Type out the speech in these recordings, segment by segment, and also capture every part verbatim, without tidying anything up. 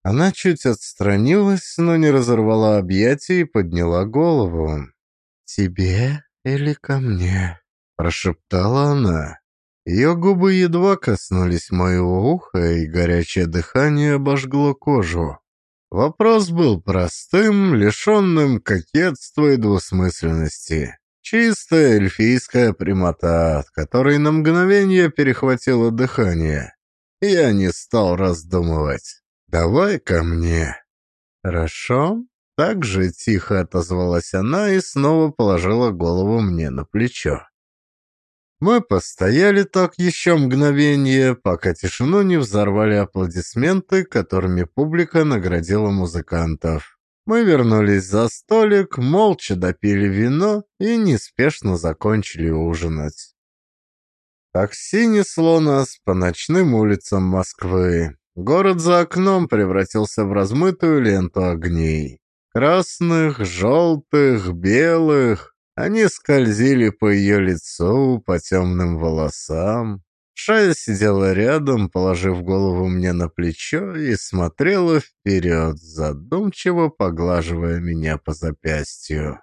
Она чуть отстранилась, но не разорвала объятия и подняла голову. «Тебе или ко мне?» – прошептала она. Ее губы едва коснулись моего уха, и горячее дыхание обожгло кожу. Вопрос был простым, лишенным кокетства и двусмысленности. Чистая эльфийская прямота, от которой на мгновение перехватило дыхание. Я не стал раздумывать. «Давай ко мне». «Хорошо». Так же тихо отозвалась она и снова положила голову мне на плечо. Мы постояли так еще мгновение, пока тишину не взорвали аплодисменты, которыми публика наградила музыкантов. Мы вернулись за столик, молча допили вино и неспешно закончили ужинать. Такси несло нас по ночным улицам Москвы. Город за окном превратился в размытую ленту огней. Красных, желтых, белых. Они скользили по ее лицу, по темным волосам. Шая сидела рядом, положив голову мне на плечо, и смотрела вперед, задумчиво поглаживая меня по запястью.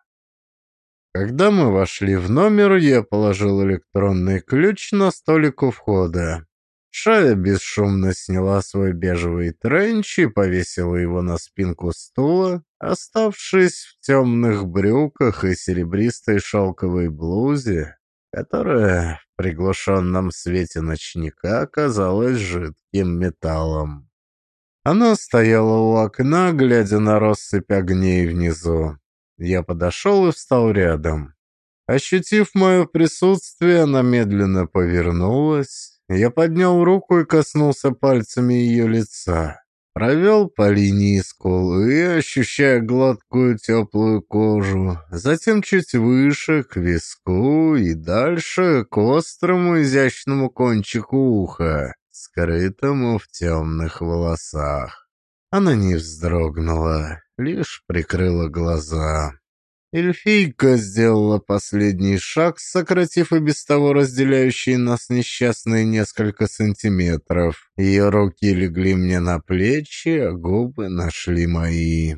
Когда мы вошли в номер, я положил электронный ключ на столик у входа. Шая бесшумно сняла свой бежевый тренч и повесила его на спинку стула, оставшись в темных брюках и серебристой шелковой блузе, которая в приглушенном свете ночника казалась жидким металлом. Она стояла у окна, глядя на россыпь огней внизу. Я подошел и встал рядом. Ощутив мое присутствие, она медленно повернулась. Я поднял руку и коснулся пальцами ее лица. Провел по линии скулы, ощущая гладкую теплую кожу, затем чуть выше, к виску и дальше к острому изящному кончику уха, скрытому в темных волосах. Она не вздрогнула, лишь прикрыла глаза. Эльфийка сделала последний шаг, сократив и без того разделяющие нас несчастные несколько сантиметров. Ее руки легли мне на плечи, а губы нашли мои.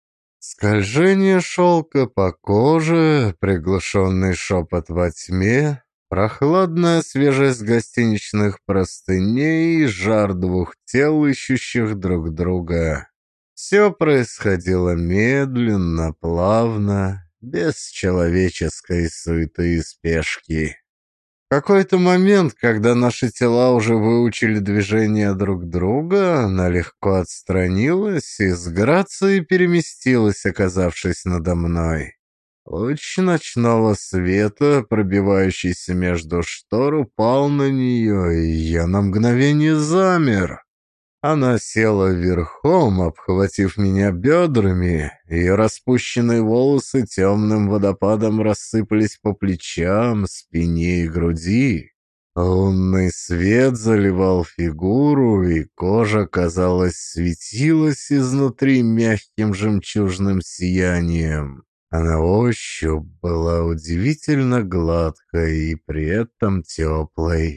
Скольжение шелка по коже, приглушенный шепот во тьме, прохладная свежесть гостиничных простыней и жар двух тел, ищущих друг друга. Все происходило медленно, плавно, без человеческой суеты и спешки. В какой-то момент, когда наши тела уже выучили движения друг друга, она легко отстранилась и с грацией переместилась, оказавшись надо мной. Луч ночного света, пробивающийся между штор, упал на нее, и я на мгновение замер. Она села верхом, обхватив меня бедрами. Ее распущенные волосы темным водопадом рассыпались по плечам, спине и груди. Лунный свет заливал фигуру, и кожа, казалось, светилась изнутри мягким жемчужным сиянием. А на ощупь была удивительно гладкой и при этом теплой.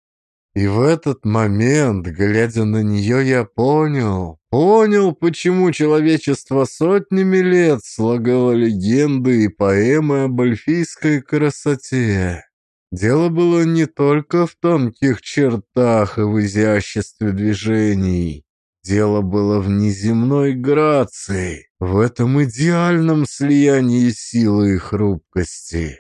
И в этот момент, глядя на нее, я понял, понял, почему человечество сотнями лет слагало легенды и поэмы об эльфийской красоте. Дело было не только в тонких чертах и в изяществе движений. Дело было в неземной грации, в этом идеальном слиянии силы и хрупкости.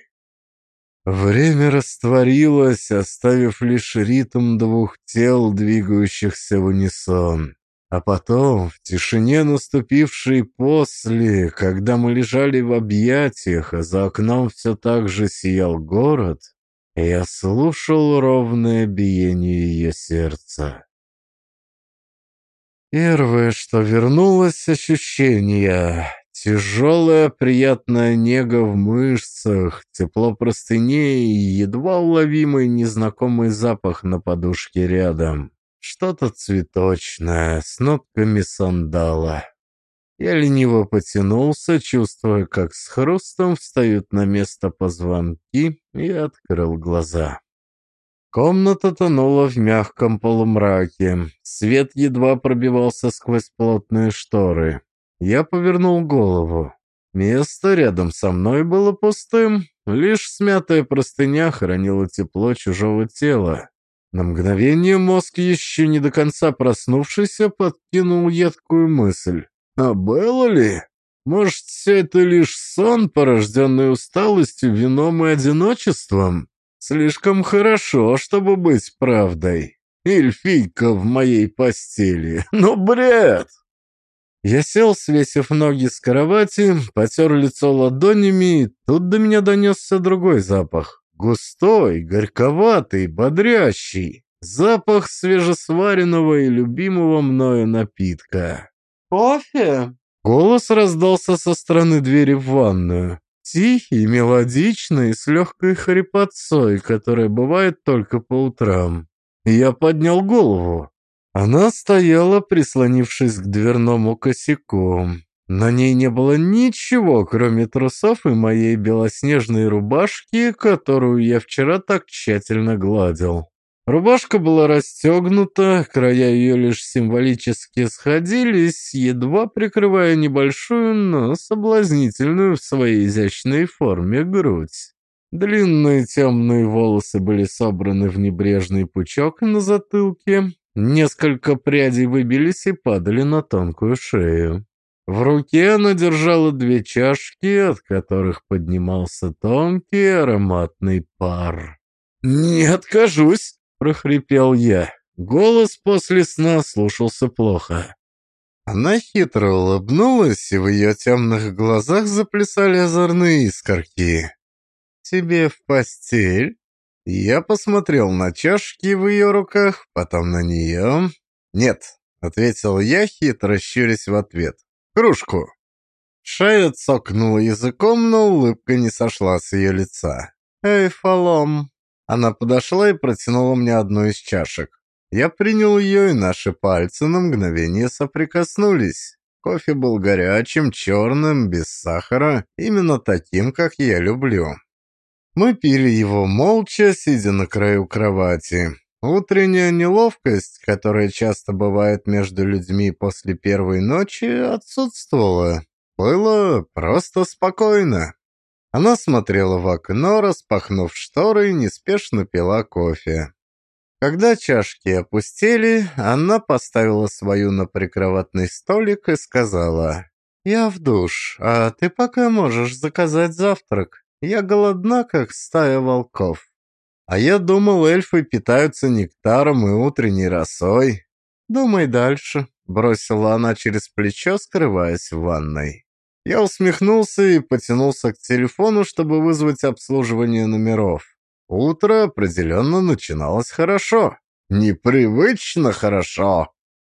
Время растворилось, оставив лишь ритм двух тел, двигающихся в унисон. А потом, в тишине, наступившей после, когда мы лежали в объятиях, а за окном все так же сиял город, я слушал ровное биение ее сердца. Первое, что вернулось, — ощущение. Тяжелая приятная нега в мышцах, тепло простыней и едва уловимый незнакомый запах на подушке рядом. Что-то цветочное, с нотками сандала. Я лениво потянулся, чувствуя, как с хрустом встают на место позвонки, и открыл глаза. Комната тонула в мягком полумраке. Свет едва пробивался сквозь плотные шторы. Я повернул голову. Место рядом со мной было пустым. Лишь смятая простыня хранила тепло чужого тела. На мгновение мозг, еще не до конца проснувшийся, подкинул едкую мысль. А было ли? Может, все это лишь сон, порожденный усталостью, вином и одиночеством? Слишком хорошо, чтобы быть правдой. Эльфийка в моей постели. Ну, бред! Я сел, свесив ноги с кровати, потер лицо ладонями, и тут до меня донесся другой запах. Густой, горьковатый, бодрящий. Запах свежесваренного и любимого мною напитка. «Кофе?» Голос раздался со стороны двери в ванную. Тихий, мелодичный, с легкой хрипотцой, которая бывает только по утрам. Я поднял голову. Она стояла, прислонившись к дверному косяку. На ней не было ничего, кроме трусов и моей белоснежной рубашки, которую я вчера так тщательно гладил. Рубашка была расстегнута, края ее лишь символически сходились, едва прикрывая небольшую, но соблазнительную в своей изящной форме грудь. Длинные темные волосы были собраны в небрежный пучок на затылке, несколько прядей выбились и падали на тонкую шею. В руке она держала две чашки, от которых поднимался тонкий ароматный пар. «Не откажусь!» — прохрипел я. Голос после сна слушался плохо. Она хитро улыбнулась, и в ее темных глазах заплясали озорные искорки. «Тебе в постель?» Я посмотрел на чашки в ее руках, потом на нее. «Нет», — ответил я, хитро щурясь в ответ. «Кружку». Шая цокнула языком, но улыбка не сошла с ее лица. «Эй, Фалом!» Она подошла и протянула мне одну из чашек. Я принял ее, и наши пальцы на мгновение соприкоснулись. Кофе был горячим, черным, без сахара, именно таким, как я люблю. Мы пили его молча, сидя на краю кровати. Утренняя неловкость, которая часто бывает между людьми после первой ночи, отсутствовала. Было просто спокойно. Она смотрела в окно, распахнув шторы, и неспешно пила кофе. Когда чашки опустели, она поставила свою на прикроватный столик и сказала: «Я в душ, а ты пока можешь заказать завтрак. Я голодна, как стая волков». А я думал, эльфы питаются нектаром и утренней росой. «Думай дальше», — бросила она через плечо, скрываясь в ванной. Я усмехнулся и потянулся к телефону, чтобы вызвать обслуживание номеров. Утро определенно начиналось хорошо. Непривычно хорошо.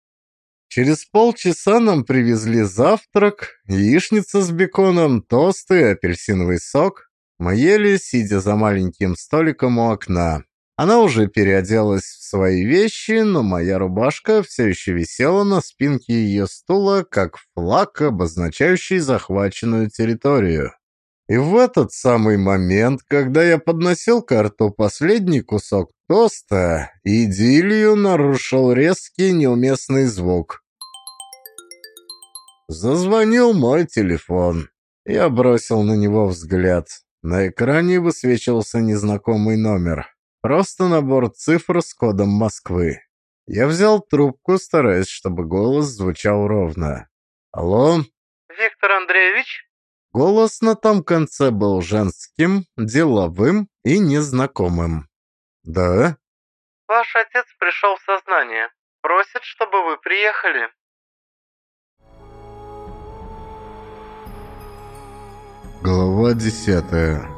Через полчаса нам привезли завтрак, яичница с беконом, тосты и апельсиновый сок. Мы ели, сидя за маленьким столиком у окна. Она уже переоделась в свои вещи, но моя рубашка все еще висела на спинке ее стула, как флаг, обозначающий захваченную территорию. И в этот самый момент, когда я подносил к рту последний кусок тоста, идиллию нарушил резкий неуместный звук. Зазвонил мой телефон. Я бросил на него взгляд. На экране высвечивался незнакомый номер. Просто набор цифр с кодом Москвы. Я взял трубку, стараясь, чтобы голос звучал ровно. «Алло?» «Виктор Андреевич?» Голос на том конце был женским, деловым и незнакомым. «Да?» «Ваш отец пришел в сознание. Просит, чтобы вы приехали». Глава десятая.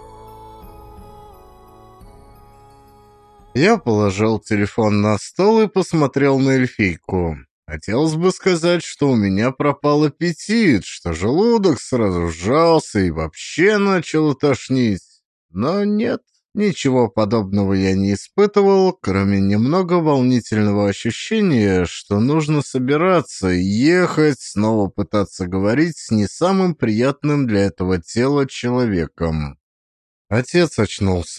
Я положил телефон на стол и посмотрел на эльфийку. Хотелось бы сказать, что у меня пропал аппетит, что желудок сразу сжался и вообще начал тошнить. Но нет, ничего подобного я не испытывал, кроме немного волнительного ощущения, что нужно собираться и ехать, снова пытаться говорить с не самым приятным для этого тела человеком. Отец очнулся.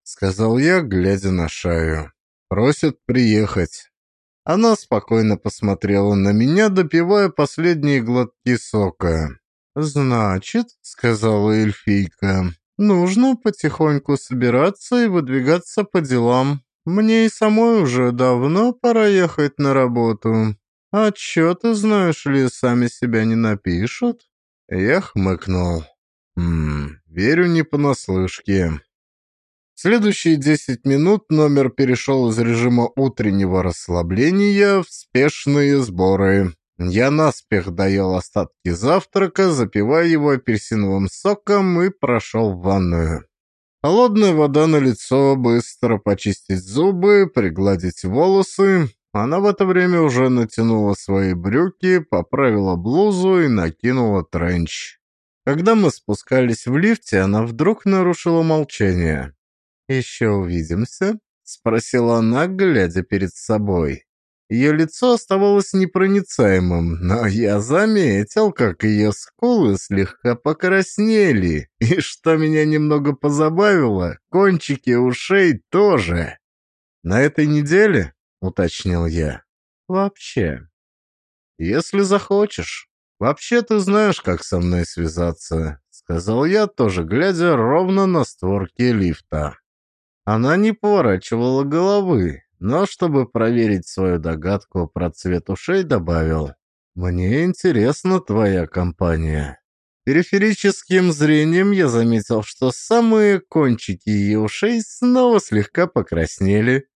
сказал я, глядя на Шаю. «Просят приехать». Она спокойно посмотрела на меня, допивая последние глотки сока. «Значит, — сказала эльфийка, — нужно потихоньку собираться и выдвигаться по делам. Мне и самой уже давно пора ехать на работу. Отчеты, знаешь ли, сами себя не напишут». Я хмыкнул. «Хм, верю не понаслышке». В следующие десять минут номер перешел из режима утреннего расслабления в спешные сборы. Я наспех доел остатки завтрака, запивая его апельсиновым соком, и прошел в ванную. Холодная вода на лицо, быстро почистить зубы, пригладить волосы. Она в это время уже натянула свои брюки, поправила блузу и накинула тренч. Когда мы спускались в лифте, она вдруг нарушила молчание. «Еще увидимся?» — спросила она, глядя перед собой. Ее лицо оставалось непроницаемым, но я заметил, как ее скулы слегка покраснели, и, что меня немного позабавило, кончики ушей тоже. «На этой неделе?» — уточнил я. «Вообще. Если захочешь. Вообще ты знаешь, как со мной связаться», — сказал я, тоже глядя ровно на створки лифта. Она не поворачивала головы, но, чтобы проверить свою догадку про цвет ушей, добавил: «Мне интересна твоя компания». Периферическим зрением я заметил, что самые кончики ее ушей снова слегка покраснели.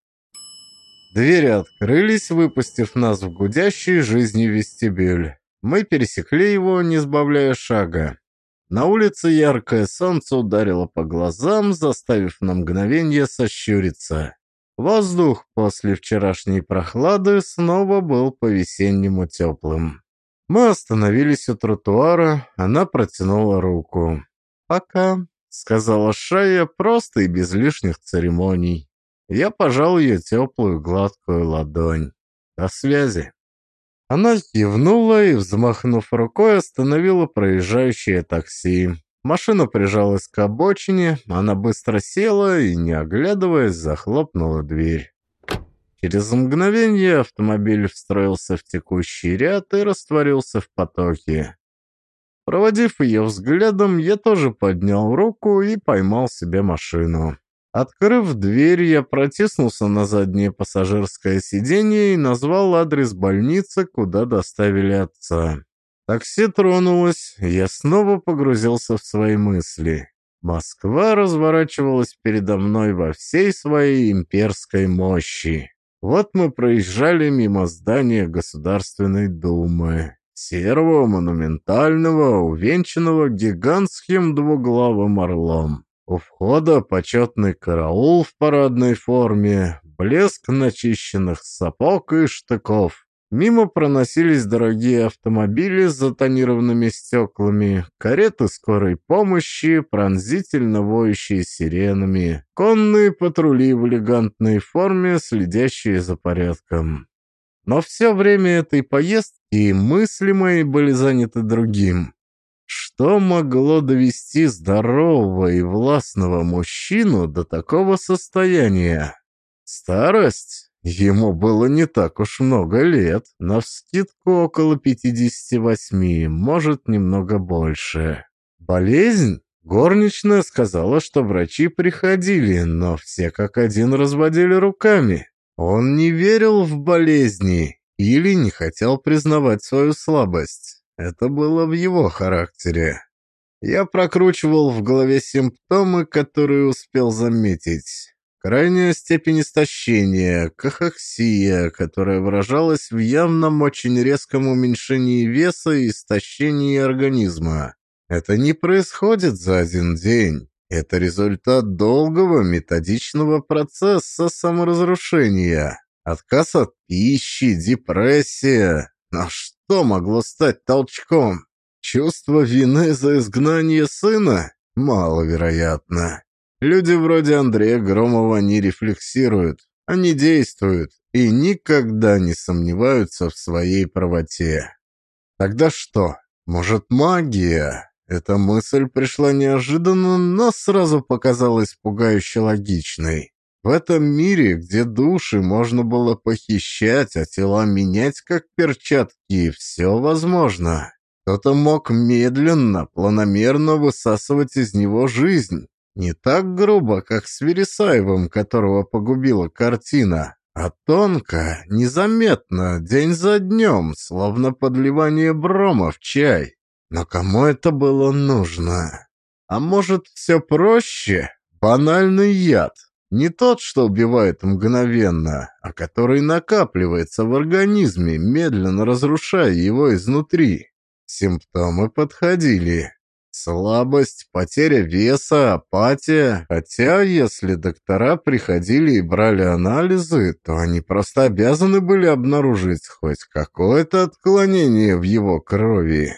Двери открылись, выпустив нас в гудящий жизнью вестибюль. Мы пересекли его, не сбавляя шага. На улице яркое солнце ударило по глазам, заставив на мгновение сощуриться. Воздух после вчерашней прохлады снова был по-весеннему теплым. Мы остановились у тротуара, она протянула руку. «Пока», — сказала Шая просто и без лишних церемоний. Я пожал ее теплую гладкую ладонь. «До связи». Она кивнула и, взмахнув рукой, остановила проезжающее такси. Машина прижалась к обочине, она быстро села и, не оглядываясь, захлопнула дверь. Через мгновение автомобиль встроился в текущий ряд и растворился в потоке. Проводив ее взглядом, я тоже поднял руку и поймал себе машину. Открыв дверь, я протиснулся на заднее пассажирское сиденье и назвал адрес больницы, куда доставили отца. Такси тронулось, и я снова погрузился в свои мысли. Москва разворачивалась передо мной во всей своей имперской мощи. Вот мы проезжали мимо здания Государственной Думы, серого, монументального, увенчанного гигантским двуглавым орлом. У входа почетный караул в парадной форме, блеск начищенных сапог и штыков. Мимо проносились дорогие автомобили с затонированными стеклами, кареты скорой помощи, пронзительно воющие сиренами, конные патрули в элегантной форме, следящие за порядком. Но все время этой поездки мысли мои были заняты другим. Что могло довести здорового и властного мужчину до такого состояния? Старость? Ему было не так уж много лет, навскидку около пятидесяти восьми, может, немного больше. Болезнь? Горничная сказала, что врачи приходили, но все как один разводили руками. Он не верил в болезни или не хотел признавать свою слабость. Это было в его характере. Я прокручивал в голове симптомы, которые успел заметить. Крайняя степень истощения, кахексия, которая выражалась в явном очень резком уменьшении веса и истощении организма. Это не происходит за один день. Это результат долгого методичного процесса саморазрушения. Отказ от пищи, депрессия. Но что могло стать толчком? Чувство вины за изгнание сына? Маловероятно. Люди вроде Андрея Громова не рефлексируют, они действуют и никогда не сомневаются в своей правоте. Тогда что? Может, магия? Эта мысль пришла неожиданно, но сразу показалась пугающе логичной. В этом мире, где души можно было похищать, а тела менять как перчатки, все возможно. Кто-то мог медленно, планомерно высасывать из него жизнь. Не так грубо, как с Вересаевым, которого погубила картина, а тонко, незаметно, день за днем, словно подливание брома в чай. Но кому это было нужно? А может, все проще? Банальный яд. Не тот, что убивает мгновенно, а который накапливается в организме, медленно разрушая его изнутри. Симптомы подходили. Слабость, потеря веса, апатия. Хотя, если доктора приходили и брали анализы, то они просто обязаны были обнаружить хоть какое-то отклонение в его крови.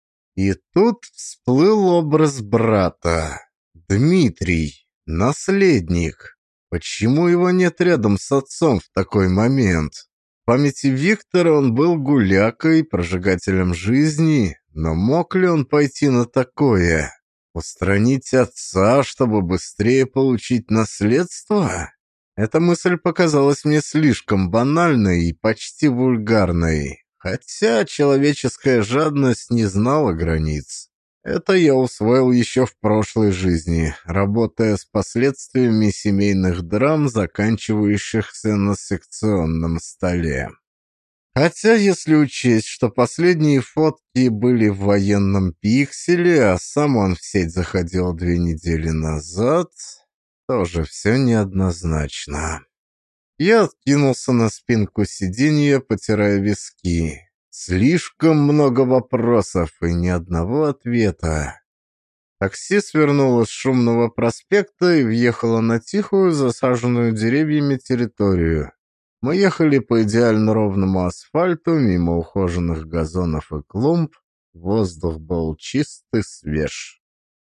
И тут всплыл образ брата. Дмитрий, наследник. Почему его нет рядом с отцом в такой момент? В памяти Виктора он был гулякой, прожигателем жизни, но мог ли он пойти на такое? Устранить отца, чтобы быстрее получить наследство? Эта мысль показалась мне слишком банальной и почти вульгарной, хотя человеческая жадность не знала границ. Это я усвоил еще в прошлой жизни, работая с последствиями семейных драм, заканчивающихся на секционном столе. Хотя, если учесть, что последние фотки были в военном пикселе, а сам он в сеть заходил две недели назад, тоже все неоднозначно. Я откинулся на спинку сиденья, потирая виски. Слишком много вопросов и ни одного ответа. Такси свернуло с шумного проспекта и въехало на тихую, засаженную деревьями территорию. Мы ехали по идеально ровному асфальту, мимо ухоженных газонов и клумб. Воздух был чист и свеж.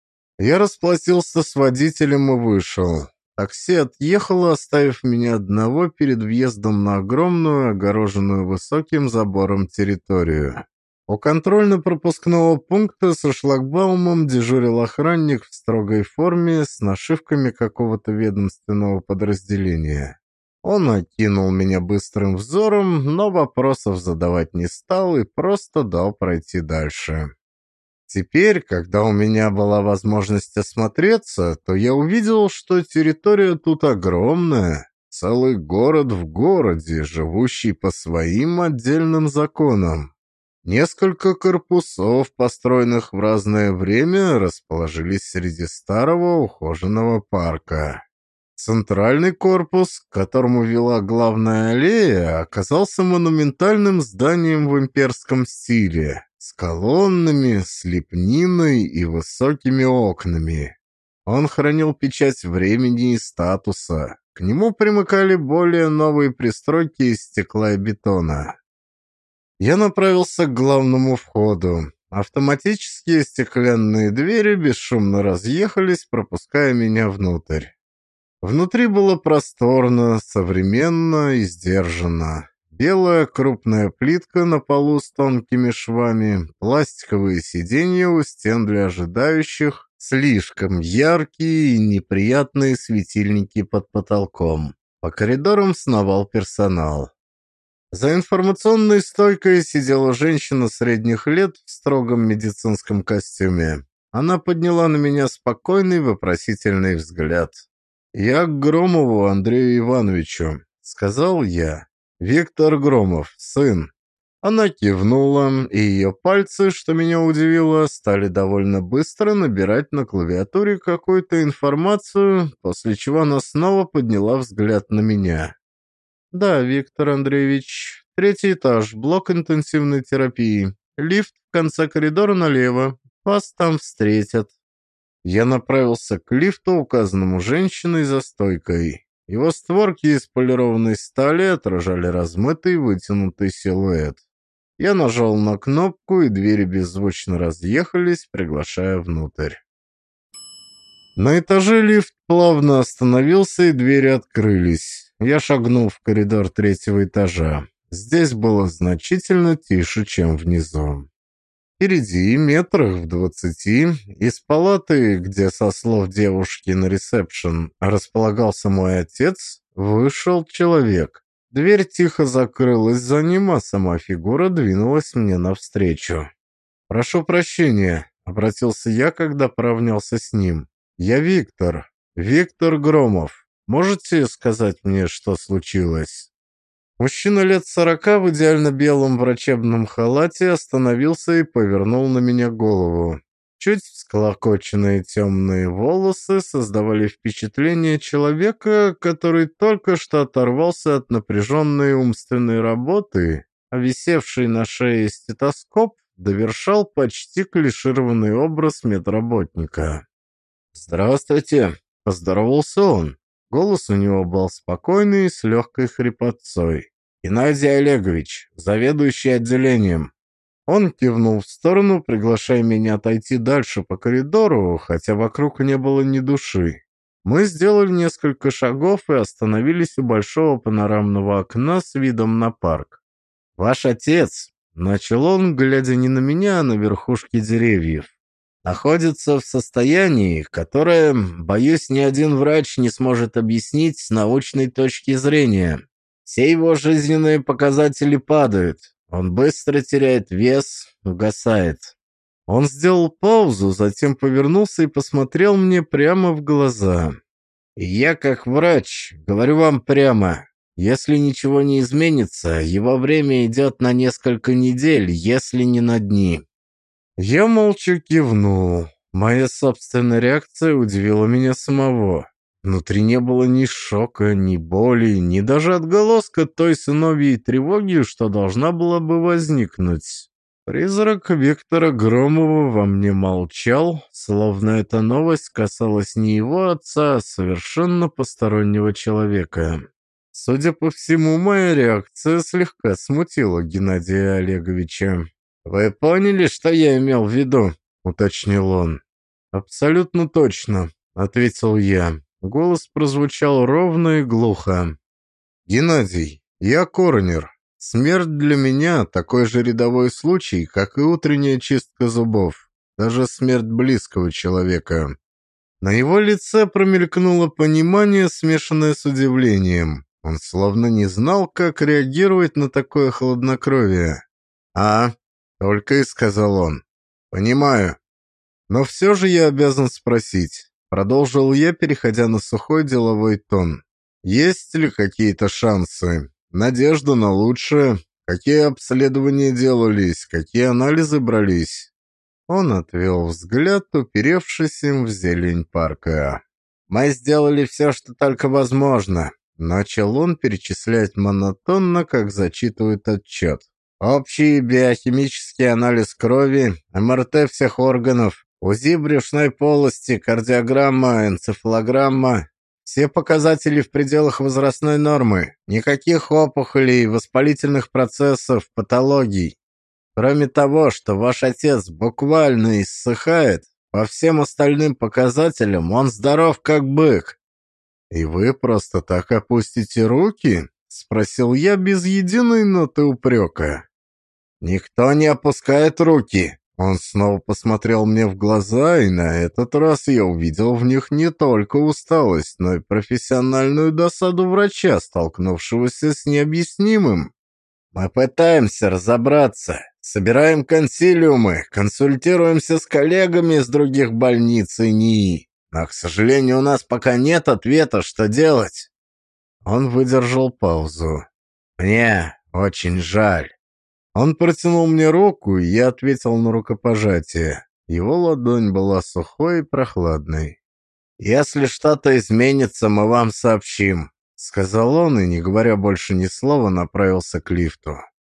Я расплатился с водителем и вышел. Такси отъехало, оставив меня одного перед въездом на огромную, огороженную высоким забором территорию. У контрольно-пропускного пункта со шлагбаумом дежурил охранник в строгой форме с нашивками какого-то ведомственного подразделения. Он окинул меня быстрым взором, но вопросов задавать не стал и просто дал пройти дальше. Теперь, когда у меня была возможность осмотреться, то я увидел, что территория тут огромная, целый город в городе, живущий по своим отдельным законам. Несколько корпусов, построенных в разное время, расположились среди старого ухоженного парка. Центральный корпус, к которому вела главная аллея, оказался монументальным зданием в имперском стиле, с колоннами, с лепниной и высокими окнами. Он хранил печать времени и статуса. К нему примыкали более новые пристройки из стекла и бетона. Я направился к главному входу. Автоматические стеклянные двери бесшумно разъехались, пропуская меня внутрь. Внутри было просторно, современно и сдержанно. Белая крупная плитка на полу с тонкими швами, пластиковые сиденья у стен для ожидающих, слишком яркие и неприятные светильники под потолком. По коридорам сновал персонал. За информационной стойкой сидела женщина средних лет в строгом медицинском костюме. Она подняла на меня спокойный вопросительный взгляд. «Я к Громову Андрею Ивановичу», — сказал я. «Виктор Громов, сын». Она кивнула, и ее пальцы, что меня удивило, стали довольно быстро набирать на клавиатуре какую-то информацию, после чего она снова подняла взгляд на меня. «Да, Виктор Андреевич, третий этаж, блок интенсивной терапии. Лифт в конце коридора налево. Вас там встретят». Я направился к лифту, указанному женщиной за стойкой. Его створки из полированной стали отражали размытый вытянутый силуэт. Я нажал на кнопку, и двери беззвучно разъехались, приглашая внутрь. На этаже лифт плавно остановился, и двери открылись. Я шагнул в коридор третьего этажа. Здесь было значительно тише, чем внизу. Впереди, метрах в двадцати, из палаты, где, со слов девушки на ресепшн, располагался мой отец, вышел человек. Дверь тихо закрылась за ним, а сама фигура двинулась мне навстречу. «Прошу прощения», — обратился я, когда поравнялся с ним. «Я Виктор. Виктор Громов. Можете сказать мне, что случилось?» Мужчина лет сорока в идеально белом врачебном халате остановился и повернул на меня голову. Чуть всклокоченные темные волосы создавали впечатление человека, который только что оторвался от напряженной умственной работы, а висевший на шее стетоскоп довершал почти клишированный образ медработника. «Здравствуйте!» – поздоровался он. Голос у него был спокойный и с легкой хрипотцой. «Геннадий Олегович, заведующий отделением». Он кивнул в сторону, приглашая меня отойти дальше по коридору, хотя вокруг не было ни души. Мы сделали несколько шагов и остановились у большого панорамного окна с видом на парк. «Ваш отец», — начал он, глядя не на меня, а на верхушки деревьев, находится в состоянии, которое, боюсь, ни один врач не сможет объяснить с научной точки зрения. Все его жизненные показатели падают. Он быстро теряет вес, угасает. Он сделал паузу, затем повернулся и посмотрел мне прямо в глаза. И я, как врач, говорю вам прямо, если ничего не изменится, его время идет на несколько недель, если не на дни. Я молча кивнул. Моя собственная реакция удивила меня самого. Внутри не было ни шока, ни боли, ни даже отголоска той сыновьей тревоги, что должна была бы возникнуть. Призрак Виктора Громова во мне молчал, словно эта новость касалась не его отца, а совершенно постороннего человека. Судя по всему, моя реакция слегка смутила Геннадия Олеговича. «Вы поняли, что я имел в виду?» — уточнил он. «Абсолютно точно», — ответил я. Голос прозвучал ровно и глухо. «Геннадий, я коронер. Смерть для меня такой же рядовой случай, как и утренняя чистка зубов. Даже смерть близкого человека». На его лице промелькнуло понимание, смешанное с удивлением. Он словно не знал, как реагировать на такое хладнокровие. «А?» Только и сказал он. «Понимаю. Но все же я обязан спросить», — продолжил я, переходя на сухой деловой тон. «Есть ли какие-то шансы? Надежда на лучшее? Какие обследования делались? Какие анализы брались?» Он отвел взгляд, уперевшись им в зелень парка. «Мы сделали все, что только возможно», — начал он перечислять монотонно, как зачитывает отчет. Общий биохимический анализ крови, эм эр тэ всех органов, УЗИ брюшной полости, кардиограмма, энцефалограмма. Все показатели в пределах возрастной нормы. Никаких опухолей, воспалительных процессов, патологий. Кроме того, что ваш отец буквально иссыхает, по всем остальным показателям он здоров как бык. «И вы просто так опустите руки?» — спросил я без единой ноты упрека. «Никто не опускает руки». Он снова посмотрел мне в глаза, и на этот раз я увидел в них не только усталость, но и профессиональную досаду врача, столкнувшегося с необъяснимым. «Мы пытаемся разобраться, собираем консилиумы, консультируемся с коллегами из других больниц и НИИ, но, к сожалению, у нас пока нет ответа, что делать». Он выдержал паузу. «Мне очень жаль». Он протянул мне руку, и я ответил на рукопожатие. Его ладонь была сухой и прохладной. «Если что-то изменится, мы вам сообщим», — сказал он, и, не говоря больше ни слова, направился к лифту.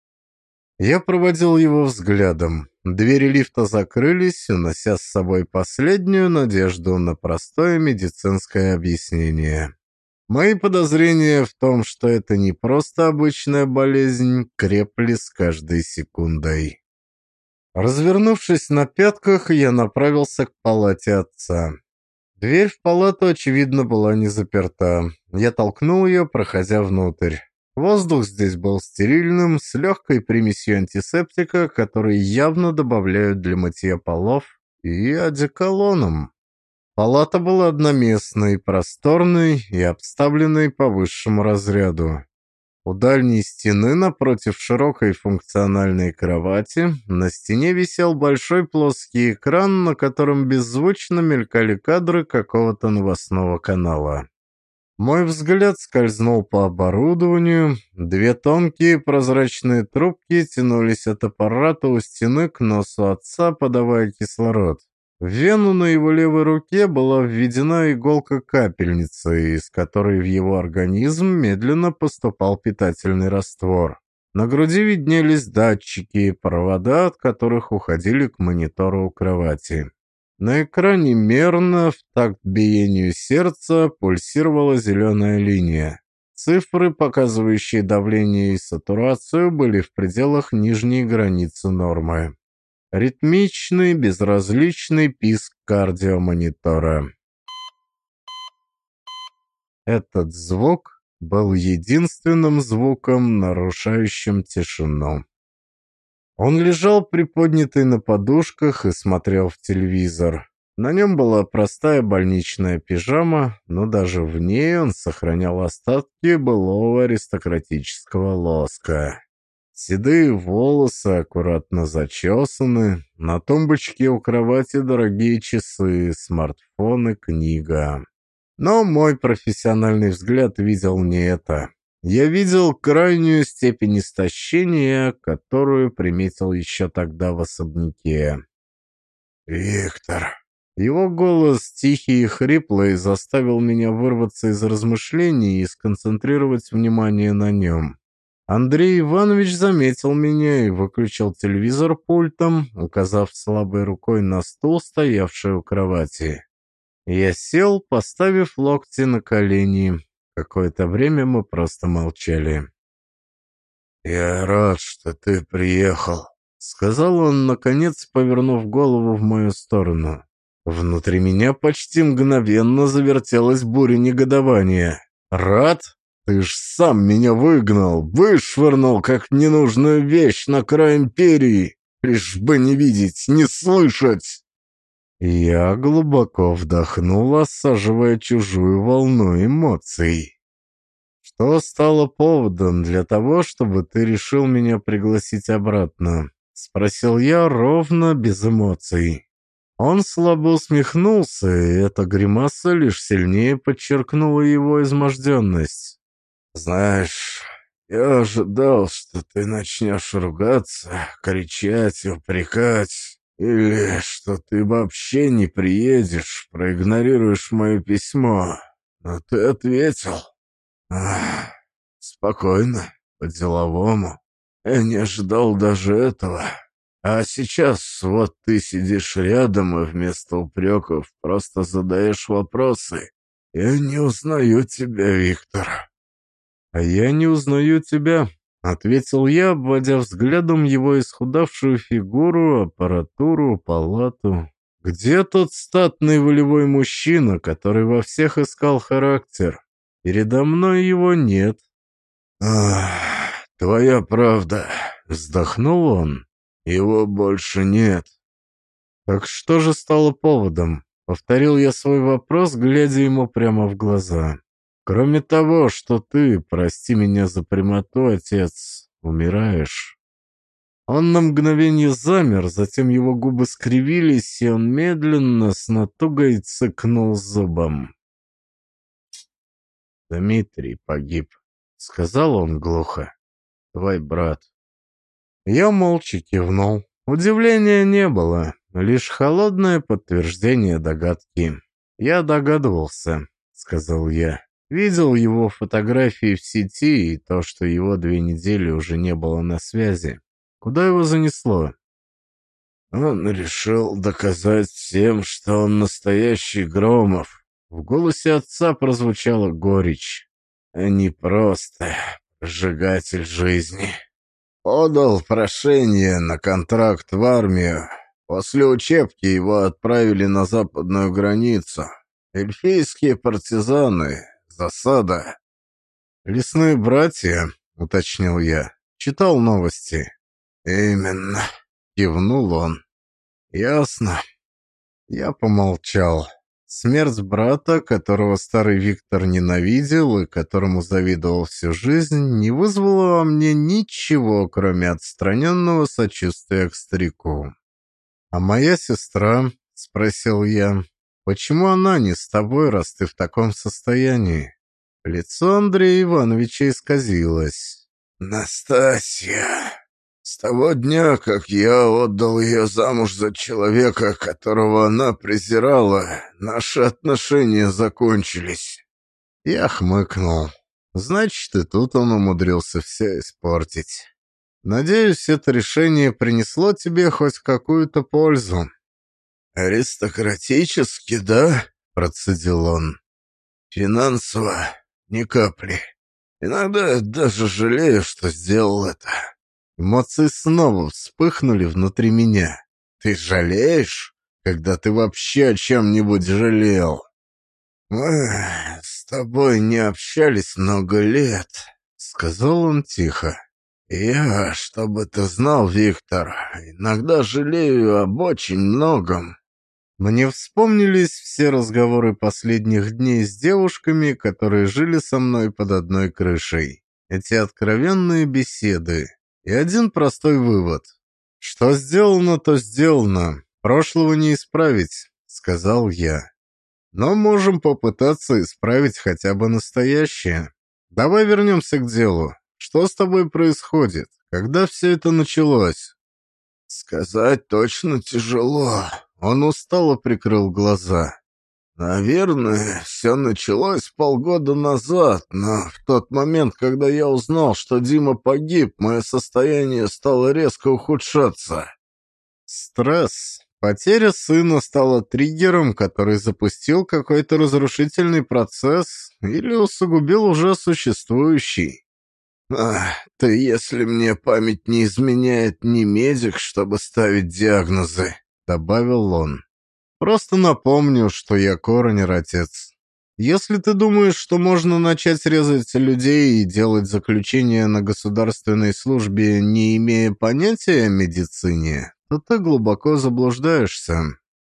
Я проводил его взглядом. Двери лифта закрылись, унося с собой последнюю надежду на простое медицинское объяснение. Мои подозрения в том, что это не просто обычная болезнь, крепли с каждой секундой. Развернувшись на пятках, я направился к палате отца. Дверь в палату, очевидно, была не заперта. Я толкнул ее, проходя внутрь. Воздух здесь был стерильным, с легкой примесью антисептика, который явно добавляют для мытья полов, и одеколоном. Палата была одноместной, просторной и обставленной по высшему разряду. У дальней стены, напротив широкой функциональной кровати, на стене висел большой плоский экран, на котором беззвучно мелькали кадры какого-то новостного канала. Мой взгляд скользнул по оборудованию. Две тонкие прозрачные трубки тянулись от аппарата у стены к носу отца, подавая кислород. В вену на его левой руке была введена иголка-капельница, из которой в его организм медленно поступал питательный раствор. На груди виднелись датчики, провода от которых уходили к монитору у кровати. На экране мерно, в такт биению сердца, пульсировала зеленая линия. Цифры, показывающие давление и сатурацию, были в пределах нижней границы нормы. Ритмичный, безразличный писк кардиомонитора. Этот звук был единственным звуком, нарушающим тишину. Он лежал приподнятый на подушках и смотрел в телевизор. На нем была простая больничная пижама, но даже в ней он сохранял остатки былого аристократического лоска. Седые волосы аккуратно зачесаны, на тумбочке у кровати дорогие часы, смартфон и книга. Но мой профессиональный взгляд видел не это. Я видел крайнюю степень истощения, которую приметил еще тогда в особняке. «Виктор!» Его голос, тихий и хриплый, заставил меня вырваться из размышлений и сконцентрировать внимание на нем. Андрей Иванович заметил меня и выключил телевизор пультом, указав слабой рукой на стул, стоявший у кровати. Я сел, поставив локти на колени. Какое-то время мы просто молчали. «Я рад, что ты приехал», — сказал он, наконец, повернув голову в мою сторону. Внутри меня почти мгновенно завертелась буря негодования. «Рад? Ты ж сам меня выгнал, вышвырнул, как ненужную вещь на край империи, лишь бы не видеть, не слышать!» Я глубоко вдохнул, осаживая чужую волну эмоций. «Что стало поводом для того, чтобы ты решил меня пригласить обратно?» — спросил я ровно, без эмоций. Он слабо усмехнулся, и эта гримаса лишь сильнее подчеркнула его изможденность. «Знаешь, я ожидал, что ты начнешь ругаться, кричать, упрекать, или что ты вообще не приедешь, проигнорируешь мое письмо. Но ты ответил. Ах, спокойно, по-деловому. Я не ожидал даже этого. А сейчас вот ты сидишь рядом и вместо упреков просто задаешь вопросы. Я не узнаю тебя, Виктор». «А я не узнаю тебя», — ответил я, обводя взглядом его исхудавшую фигуру, аппаратуру, палату. «Где тот статный волевой мужчина, который во всех искал характер? Передо мной его нет». «Ах, твоя правда», — вздохнул он. «Его больше нет». «Так что же стало поводом?» — повторил я свой вопрос, глядя ему прямо в глаза. «Кроме того, что ты, прости меня за прямоту, отец, умираешь». Он на мгновение замер, затем его губы скривились, и он медленно с натугой цыкнул зубом. «Дмитрий погиб», — сказал он глухо. «Твой брат». Я молча кивнул. Удивления не было, лишь холодное подтверждение догадки. «Я догадывался», — сказал я. Видел его фотографии в сети и то, что его две недели уже не было на связи. Куда его занесло? «Он решил доказать всем, что он настоящий Громов». В голосе отца прозвучала горечь, а не просто прожигатель жизни. Подал прошение на контракт в армию. После учебки его отправили на западную границу. Эльфийские партизаны. Засада. «Лесные братья», — уточнил я. «Читал новости». «Именно», — кивнул он. «Ясно». Я помолчал. Смерть брата, которого старый Виктор ненавидел и которому завидовал всю жизнь, не вызвала во мне ничего, кроме отстраненного сочувствия к старику. «А моя сестра?» — спросил я. «Почему она не с тобой, раз ты в таком состоянии?» Лицо Андрея Ивановича исказилось. «Настасья, с того дня, как я отдал ее замуж за человека, которого она презирала, наши отношения закончились». Я хмыкнул. «Значит, и тут он умудрился все испортить. Надеюсь, это решение принесло тебе хоть какую-то пользу». «Аристократически, да?» — процедил он. «Финансово ни капли. Иногда я даже жалею, что сделал это». Эмоции снова вспыхнули внутри меня. «Ты жалеешь? Когда ты вообще о чем-нибудь жалел?» «Мы с тобой не общались много лет», — сказал он тихо. «Я, чтобы ты знал, Виктор, иногда жалею об очень многом». Мне вспомнились все разговоры последних дней с девушками, которые жили со мной под одной крышей. Эти откровенные беседы. И один простой вывод. «Что сделано, то сделано. Прошлого не исправить», — сказал я. «Но можем попытаться исправить хотя бы настоящее. Давай вернемся к делу. Что с тобой происходит? Когда все это началось?» «Сказать точно тяжело». Он устало прикрыл глаза. «Наверное, все началось полгода назад, но в тот момент, когда я узнал, что Дима погиб, мое состояние стало резко ухудшаться». Стресс. Потеря сына стала триггером, который запустил какой-то разрушительный процесс или усугубил уже существующий. «А, ты, если мне память не изменяет, не медик, чтобы ставить диагнозы», — добавил он. «Просто напомню, что я коронер, отец. Если ты думаешь, что можно начать резать людей и делать заключение на государственной службе, не имея понятия о медицине, то ты глубоко заблуждаешься».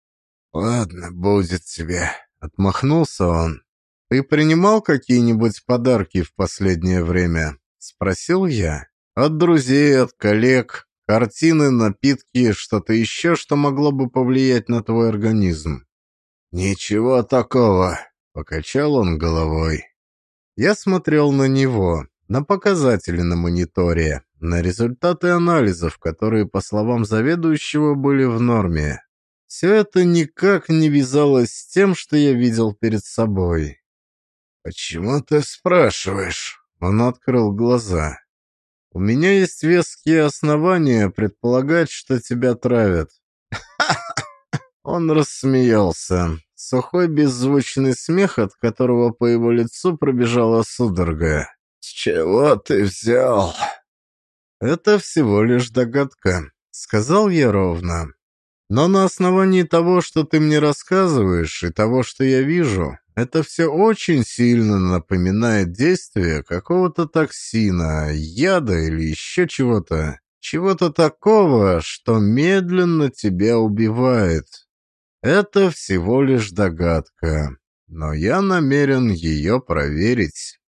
«Ладно, будет тебе», — отмахнулся он. «Ты принимал какие-нибудь подарки в последнее время?» — спросил я. «От друзей, от коллег, картины, напитки, что-то еще, что могло бы повлиять на твой организм?» «Ничего такого», — покачал он головой. Я смотрел на него, на показатели на мониторе, на результаты анализов, которые, по словам заведующего, были в норме. Все это никак не вязалось с тем, что я видел перед собой. «Почему ты спрашиваешь?» Он открыл глаза. «У меня есть веские основания предполагать, что тебя травят». Он рассмеялся. Сухой беззвучный смех, от которого по его лицу пробежала судорога. «С чего ты взял?» «Это всего лишь догадка», — сказал я ровно. «Но на основании того, что ты мне рассказываешь, и того, что я вижу, это все очень сильно напоминает действие какого-то токсина, яда или еще чего-то. Чего-то такого, что медленно тебя убивает. Это всего лишь догадка, но я намерен ее проверить».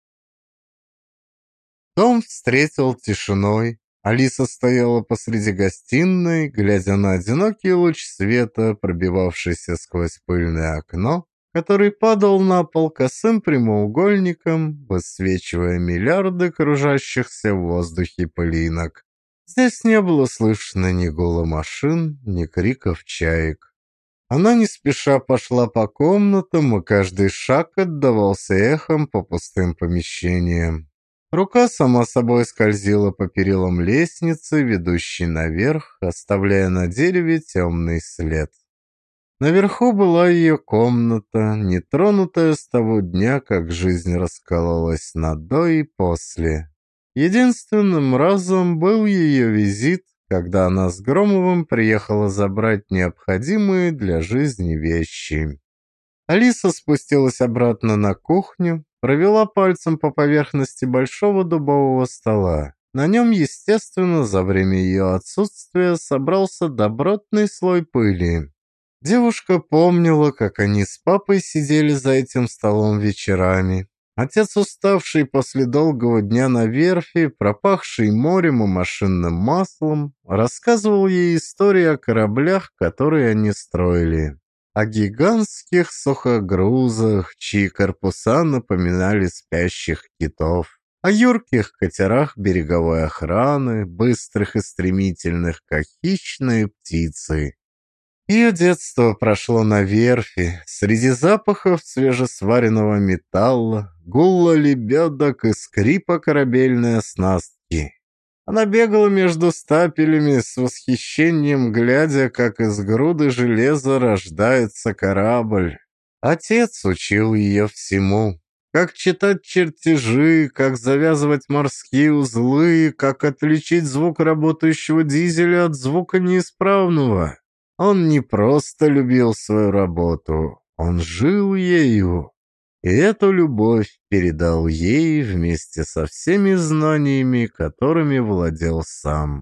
Дом встретил тишиной. Алиса стояла посреди гостиной, глядя на одинокий луч света, пробивавшийся сквозь пыльное окно, который падал на пол косым прямоугольником, высвечивая миллиарды кружащихся в воздухе пылинок. Здесь не было слышно ни гула машин, ни криков чаек. Она не спеша пошла по комнатам, и каждый шаг отдавался эхом по пустым помещениям. Рука сама собой скользила по перилам лестницы, ведущей наверх, оставляя на дереве темный след. Наверху была ее комната, нетронутая с того дня, как жизнь раскололась на «до» и «после». Единственным разом был ее визит, когда она с Громовым приехала забрать необходимые для жизни вещи. Алиса спустилась обратно на кухню, Провела пальцем по поверхности большого дубового стола. На нем, естественно, за время ее отсутствия собрался добротный слой пыли. Девушка помнила, как они с папой сидели за этим столом вечерами. Отец, уставший после долгого дня на верфи, пропахший морем и машинным маслом, рассказывал ей истории о кораблях, которые они строили. О гигантских сухогрузах, чьи корпуса напоминали спящих китов. О юрких катерах береговой охраны, быстрых и стремительных, как хищные птицы. Ее детство прошло на верфи, среди запахов свежесваренного металла, гула лебедок и скрипа корабельной оснастки. Она бегала между стапелями с восхищением, глядя, как из груды железа рождается корабль. Отец учил ее всему. Как читать чертежи, как завязывать морские узлы, как отличить звук работающего дизеля от звука неисправного. Он не просто любил свою работу, он жил ею. И эту любовь передал ей вместе со всеми знаниями, которыми владел сам.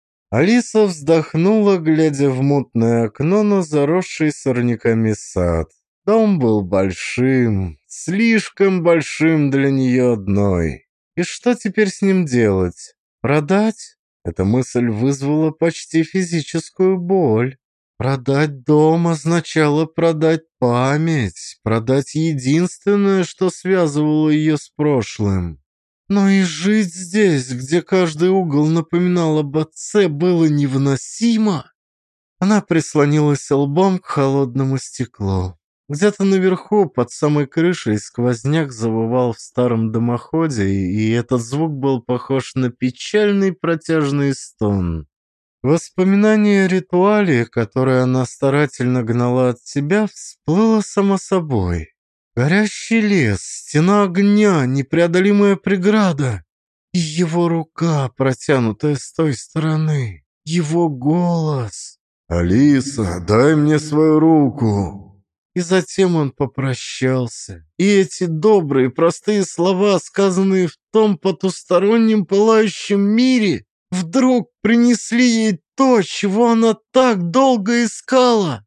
Алиса вздохнула, глядя в мутное окно на заросший сорняками сад. Дом был большим, слишком большим для нее одной. И что теперь с ним делать? Продать? Эта мысль вызвала почти физическую боль. Продать дом означало продать память, продать единственное, что связывало ее с прошлым. Но и жить здесь, где каждый угол напоминал об отце, было невыносимо. Она прислонилась лбом к холодному стеклу. Где-то наверху, под самой крышей, сквозняк завывал в старом дымоходе, и этот звук был похож на печальный протяжный стон. Воспоминание о ритуале, которое она старательно гнала от себя, всплыло само собой. Горящий лес, стена огня, непреодолимая преграда. И его рука, протянутая с той стороны. Его голос. «Алиса, дай мне свою руку!» И затем он попрощался. И эти добрые, простые слова, сказанные в том потустороннем пылающем мире, вдруг принесли ей то, чего она так долго искала.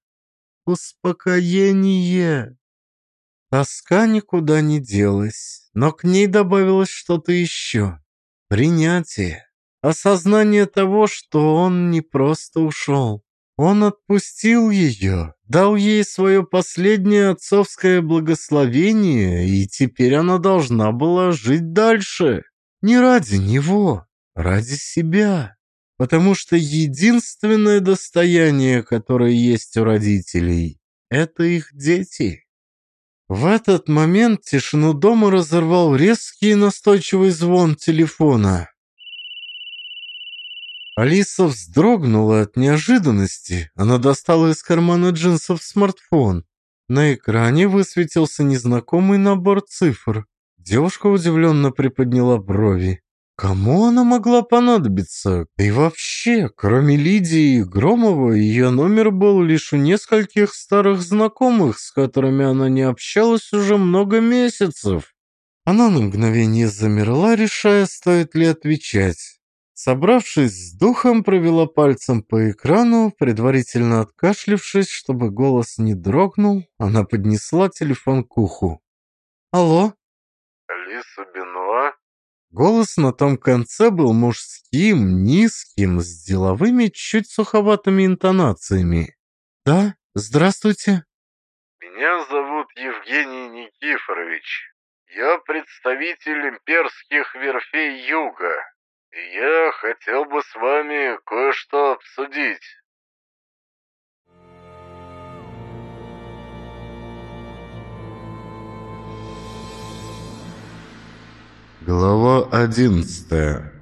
Успокоение. Тоска никуда не делась, но к ней добавилось что-то еще. Принятие. Осознание того, что он не просто ушел. Он отпустил ее, дал ей свое последнее отцовское благословение, и теперь она должна была жить дальше. Не ради него, ради себя. Потому что единственное достояние, которое есть у родителей, это их дети. В этот момент тишину дома разорвал резкий и настойчивый звон телефона. Алиса вздрогнула от неожиданности. Она достала из кармана джинсов смартфон. На экране высветился незнакомый набор цифр. Девушка удивленно приподняла брови. Кому она могла понадобиться? Да и вообще, кроме Лидии и Громова, ее номер был лишь у нескольких старых знакомых, с которыми она не общалась уже много месяцев. Она на мгновение замерла, решая, стоит ли отвечать. Собравшись с духом, провела пальцем по экрану, предварительно откашлившись, чтобы голос не дрогнул, она поднесла телефон к уху. «Алло?» «Алиса Бенуа?» Голос на том конце был мужским, низким, с деловыми, чуть суховатыми интонациями. «Да, здравствуйте». «Меня зовут Евгений Никифорович. Я представитель имперских верфей Юга. И я хотел бы с вами кое-что обсудить». Глава одиннадцатая.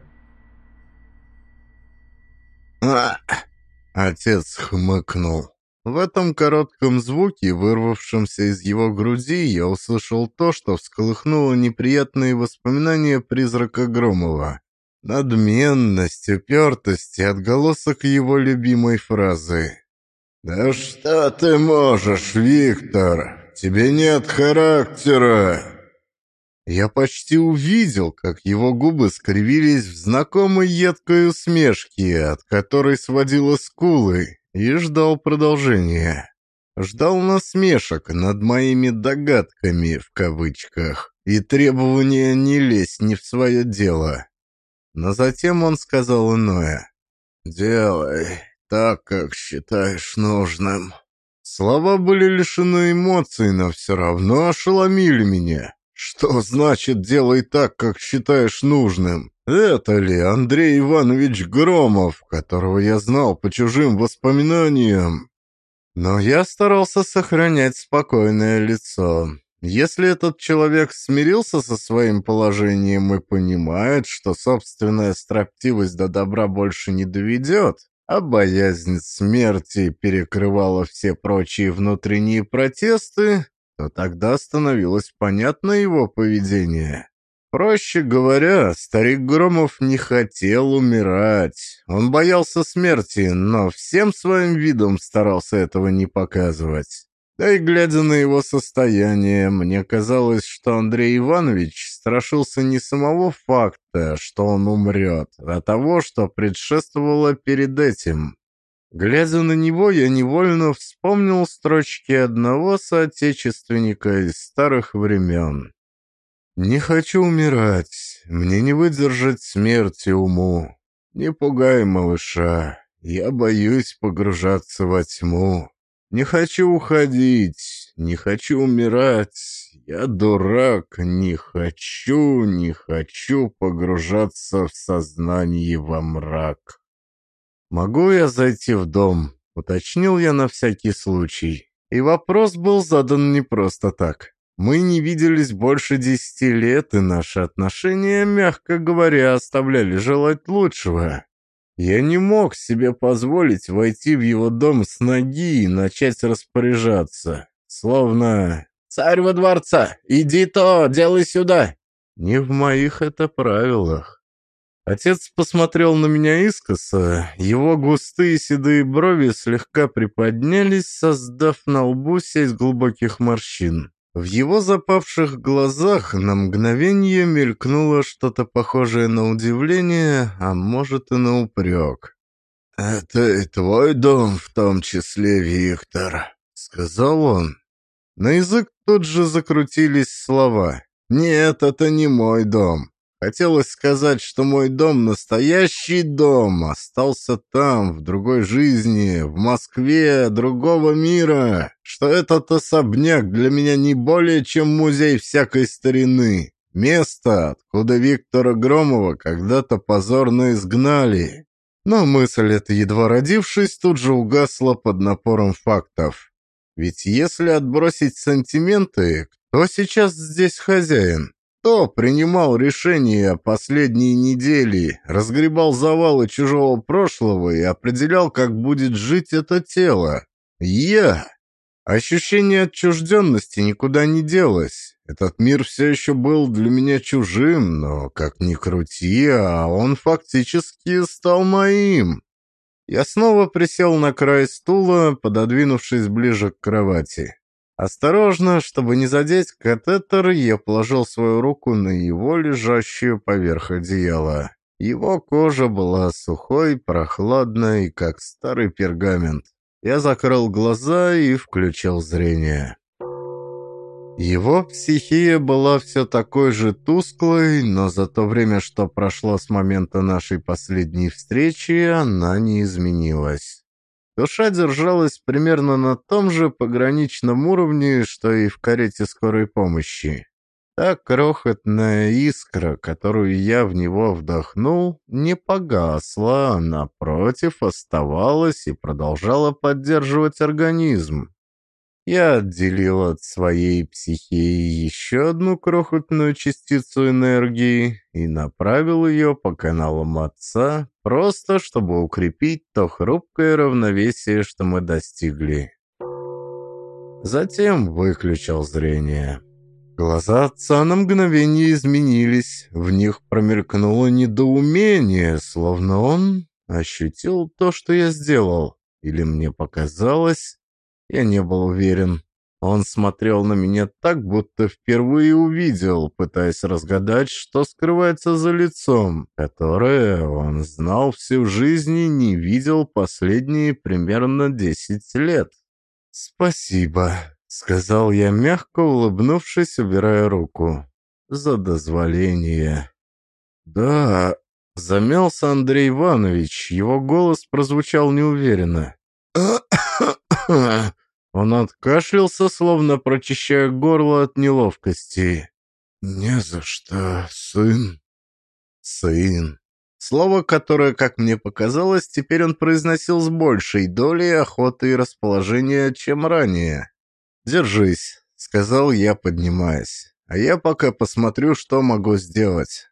«А!» — отец хмыкнул. В этом коротком звуке, вырвавшемся из его груди, я услышал то, что всколыхнуло неприятные воспоминания призрака Громова. Надменность, упертость и отголосок его любимой фразы. «Да что ты можешь, Виктор? Тебе нет характера!» Я почти увидел, как его губы скривились в знакомой едкой усмешке, от которой сводило скулы, и ждал продолжения. Ждал насмешек над моими «догадками» в кавычках и требования не лезть не в свое дело. Но затем он сказал иное. «Делай так, как считаешь нужным». Слова были лишены эмоций, но все равно ошеломили меня. Что значит «делай так, как считаешь нужным»? Это ли Андрей Иванович Громов, которого я знал по чужим воспоминаниям? Но я старался сохранять спокойное лицо. Если этот человек смирился со своим положением и понимает, что собственная строптивость до добра больше не доведет, а боязнь смерти перекрывала все прочие внутренние протесты, то тогда становилось понятно его поведение. Проще говоря, старик Громов не хотел умирать. Он боялся смерти, но всем своим видом старался этого не показывать. Да и глядя на его состояние, мне казалось, что Андрей Иванович страшился не самого факта, что он умрет, а того, что предшествовало перед этим. Глядя на него, я невольно вспомнил строчки одного соотечественника из старых времен. «Не хочу умирать, мне не выдержать смерти уму. Не пугай малыша, я боюсь погружаться во тьму. Не хочу уходить, не хочу умирать, я дурак, не хочу, не хочу погружаться в сознание во мрак». «Могу я зайти в дом?» — уточнил я на всякий случай. И вопрос был задан не просто так. Мы не виделись больше десяти лет, и наши отношения, мягко говоря, оставляли желать лучшего. Я не мог себе позволить войти в его дом с ноги и начать распоряжаться. Словно «Царь во дворца! Иди то, делай сюда!» Не в моих это правилах. Отец посмотрел на меня искоса, его густые седые брови слегка приподнялись, создав на лбу сеть глубоких морщин. В его запавших глазах на мгновение мелькнуло что-то похожее на удивление, а может и на упрек. «Это и твой дом в том числе, Виктор», — сказал он. На язык тут же закрутились слова. «Нет, это не мой дом». Хотелось сказать, что мой дом, настоящий дом, остался там, в другой жизни, в Москве, другого мира, что этот особняк для меня не более чем музей всякой старины, место, откуда Виктора Громова когда-то позорно изгнали. Но мысль эта, едва родившись, тут же угасла под напором фактов. Ведь если отбросить сантименты, кто сейчас здесь хозяин? Кто принимал решения последние недели, разгребал завалы чужого прошлого и определял, как будет жить это тело? Я! Ощущение отчужденности никуда не делось. Этот мир все еще был для меня чужим, но, как ни крути, а он фактически стал моим. Я снова присел на край стула, пододвинувшись ближе к кровати. Осторожно, чтобы не задеть катетер, я положил свою руку на его лежащую поверх одеяла. Его кожа была сухой, прохладной, как старый пергамент. Я закрыл глаза и включил зрение. Его психия была все такой же тусклой, но за то время, что прошло с момента нашей последней встречи, она не изменилась. Душа держалась примерно на том же пограничном уровне, что и в карете скорой помощи. Та крохотная искра, которую я в него вдохнул, не погасла, а напротив оставалась и продолжала поддерживать организм. Я отделил от своей психии еще одну крохотную частицу энергии и направил ее по каналам отца, просто чтобы укрепить то хрупкое равновесие, что мы достигли. Затем выключил зрение. Глаза отца на мгновение изменились, в них промелькнуло недоумение, словно он ощутил то, что я сделал, или мне показалось. Я не был уверен. Он смотрел на меня так, будто впервые увидел, пытаясь разгадать, что скрывается за лицом, которое он знал всю жизнь и не видел последние примерно десять лет. «Спасибо», — сказал я, мягко улыбнувшись, убирая руку. «За дозволение». «Да», — замялся Андрей Иванович, его голос прозвучал неуверенно. Он откашлялся, словно прочищая горло от неловкости. «Не за что, сын». «Сын». Слово, которое, как мне показалось, теперь он произносил с большей долей охоты и расположения, чем ранее. «Держись», — сказал я, поднимаясь. «А я пока посмотрю, что могу сделать».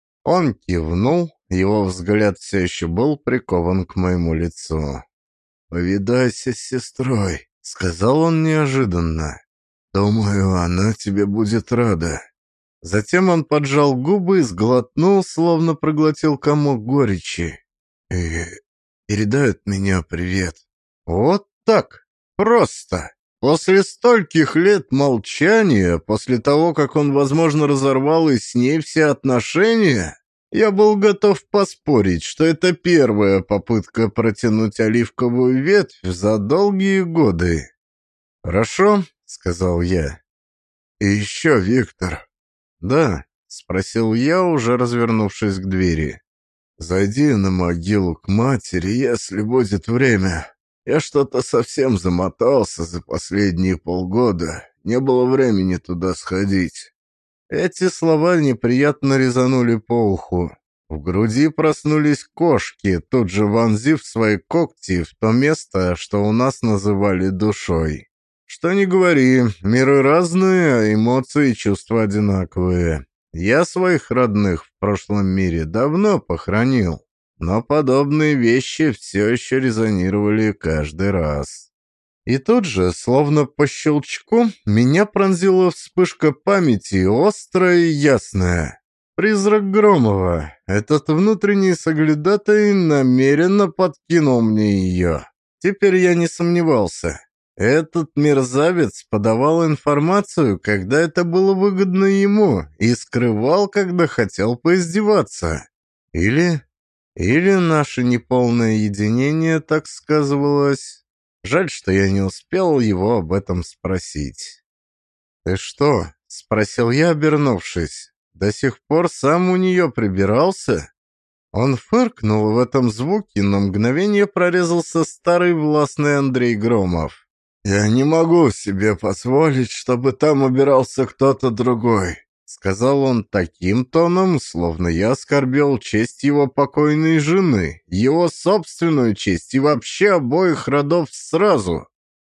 Он кивнул, его взгляд все еще был прикован к моему лицу. «Повидайся с сестрой», — сказал он неожиданно. «Думаю, она тебе будет рада». Затем он поджал губы и сглотнул, словно проглотил комок горечи. «И передай от меня привет». Вот так, просто. После стольких лет молчания, после того, как он, возможно, разорвал и с ней все отношения, я был готов поспорить, что это первая попытка протянуть оливковую ветвь за долгие годы. «Хорошо», — сказал я. «И еще, Виктор». «Да», — спросил я, уже развернувшись к двери. «Зайди на могилу к матери, если будет время. Я что-то совсем замотался за последние полгода. Не было времени туда сходить». Эти слова неприятно резанули по уху. В груди проснулись кошки, тут же вонзив свои когти в то место, что у нас называли душой. Что ни говори, миры разные, а эмоции и чувства одинаковые. Я своих родных в прошлом мире давно похоронил, но подобные вещи все еще резонировали каждый раз. И тут же, словно по щелчку, меня пронзила вспышка памяти, острая и ясная. Призрак Громова, этот внутренний соглядатай, намеренно подкинул мне ее. Теперь я не сомневался. Этот мерзавец подавал информацию, когда это было выгодно ему, и скрывал, когда хотел поиздеваться. Или... или наше неполное единение так сказывалось. Жаль, что я не успел его об этом спросить. «Ты что?» — спросил я, обернувшись. «До сих пор сам у нее прибирался?» Он фыркнул, в этом звуке на мгновение прорезался старый властный Андрей Громов. «Я не могу себе позволить, чтобы там убирался кто-то другой», — сказал он таким тоном, словно я оскорбил честь его покойной жены, его собственную честь и вообще обоих родов сразу.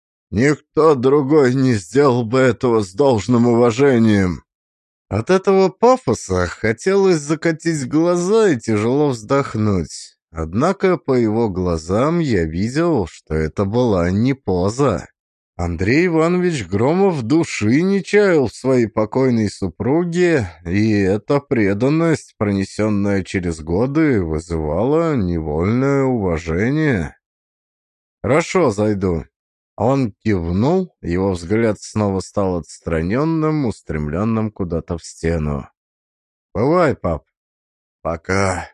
«Никто другой не сделал бы этого с должным уважением». От этого пафоса хотелось закатить глаза и тяжело вздохнуть. Однако по его глазам я видел, что это была не поза. Андрей Иванович Громов души не чаял в своей покойной супруге, и эта преданность, пронесенная через годы, вызывала невольное уважение. «Хорошо, зайду». Он кивнул, его взгляд снова стал отстраненным, устремленным куда-то в стену. «Бывай, пап». «Пока».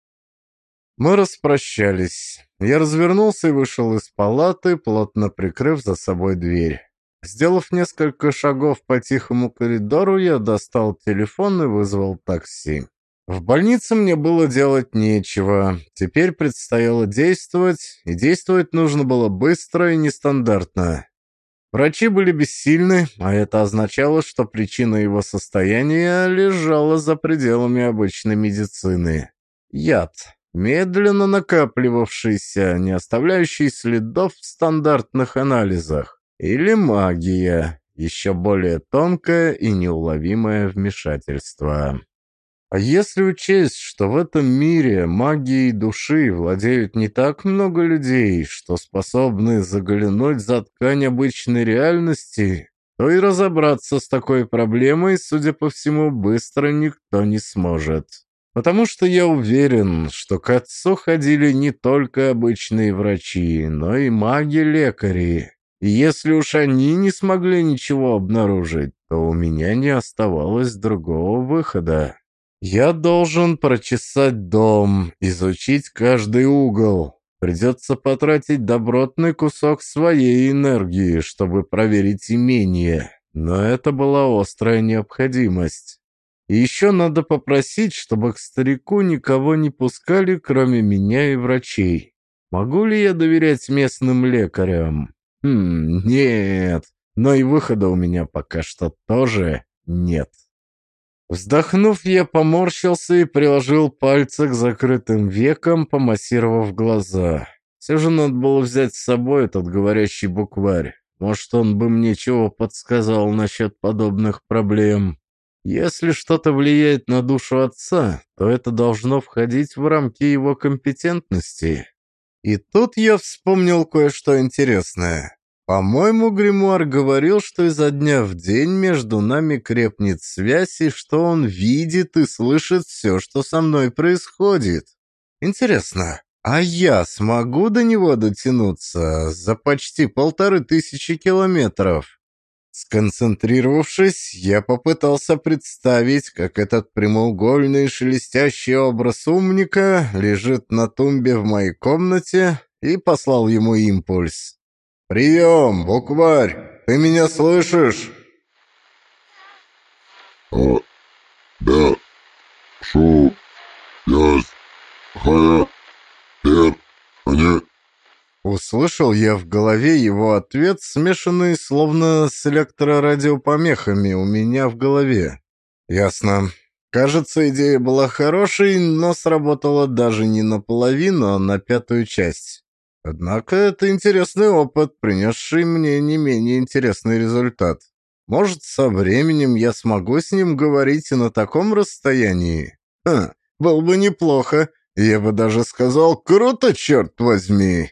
Мы распрощались. Я развернулся и вышел из палаты, плотно прикрыв за собой дверь. Сделав несколько шагов по тихому коридору, я достал телефон и вызвал такси. В больнице мне было делать нечего. Теперь предстояло действовать, и действовать нужно было быстро и нестандартно. Врачи были бессильны, а это означало, что причина его состояния лежала за пределами обычной медицины. Яд. Медленно накапливавшийся, не оставляющий следов в стандартных анализах. Или магия, еще более тонкое и неуловимое вмешательство. А если учесть, что в этом мире магией души владеют не так много людей, что способны заглянуть за ткань обычной реальности, то и разобраться с такой проблемой, судя по всему, быстро никто не сможет. Потому что я уверен, что к отцу ходили не только обычные врачи, но и маги-лекари. И если уж они не смогли ничего обнаружить, то у меня не оставалось другого выхода. Я должен прочесать дом, изучить каждый угол. Придется потратить добротный кусок своей энергии, чтобы проверить имение. Но это была острая необходимость. И еще надо попросить, чтобы к старику никого не пускали, кроме меня и врачей. Могу ли я доверять местным лекарям? Хм, нет. Но и выхода у меня пока что тоже нет. Вздохнув, я поморщился и приложил пальцы к закрытым векам, помассировав глаза. Все же надо было взять с собой этот говорящий букварь. Может, он бы мне чего подсказал насчет подобных проблем. Если что-то влияет на душу отца, то это должно входить в рамки его компетентности. И тут я вспомнил кое-что интересное. По-моему, гримуар говорил, что изо дня в день между нами крепнет связь, и что он видит и слышит все, что со мной происходит. Интересно, а я смогу до него дотянуться за почти полторы тысячи километров? Сконцентрировавшись, я попытался представить, как этот прямоугольный шелестящий образ умника лежит на тумбе в моей комнате, и послал ему импульс. «Прием, букварь! Ты меня слышишь?» А, да, шо, ясь, хая, пер, они... Услышал я в голове его ответ, смешанный словно с электрорадиопомехами у меня в голове. Ясно. Кажется, идея была хорошей, но сработала даже не наполовину, а на пятую часть. Однако это интересный опыт, принесший мне не менее интересный результат. Может, со временем я смогу с ним говорить и на таком расстоянии? Ха, было бы неплохо. Я бы даже сказал, круто, черт возьми.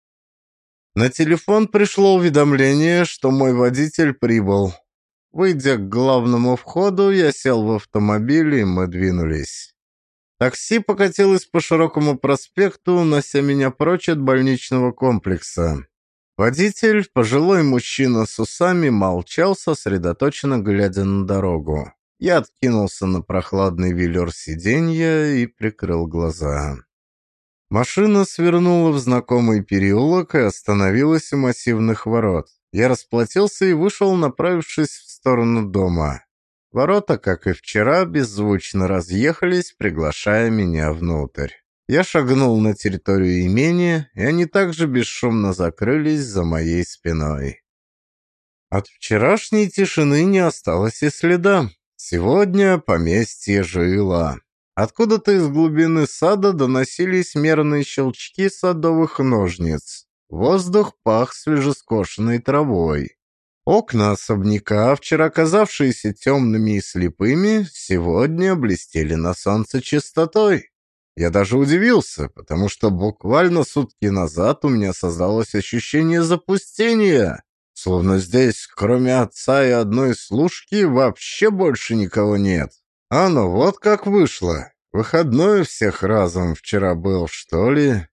На телефон пришло уведомление, что мой водитель прибыл. Выйдя к главному входу, я сел в автомобиль, и мы двинулись. Такси покатилось по широкому проспекту, унося меня прочь от больничного комплекса. Водитель, пожилой мужчина с усами, молчал, сосредоточенно глядя на дорогу. Я откинулся на прохладный велюр сиденья и прикрыл глаза. Машина свернула в знакомый переулок и остановилась у массивных ворот. Я расплатился и вышел, направившись в сторону дома. Ворота, как и вчера, беззвучно разъехались, приглашая меня внутрь. Я шагнул на территорию имения, и они также бесшумно закрылись за моей спиной. От вчерашней тишины не осталось и следа. Сегодня поместье жило. Откуда-то из глубины сада доносились мерные щелчки садовых ножниц. Воздух пах свежескошенной травой. Окна особняка, вчера казавшиеся темными и слепыми, сегодня блестели на солнце чистотой. Я даже удивился, потому что буквально сутки назад у меня создалось ощущение запустения, словно здесь, кроме отца и одной служки, вообще больше никого нет. А ну вот как вышло. Выходной у всех разом вчера был, что ли?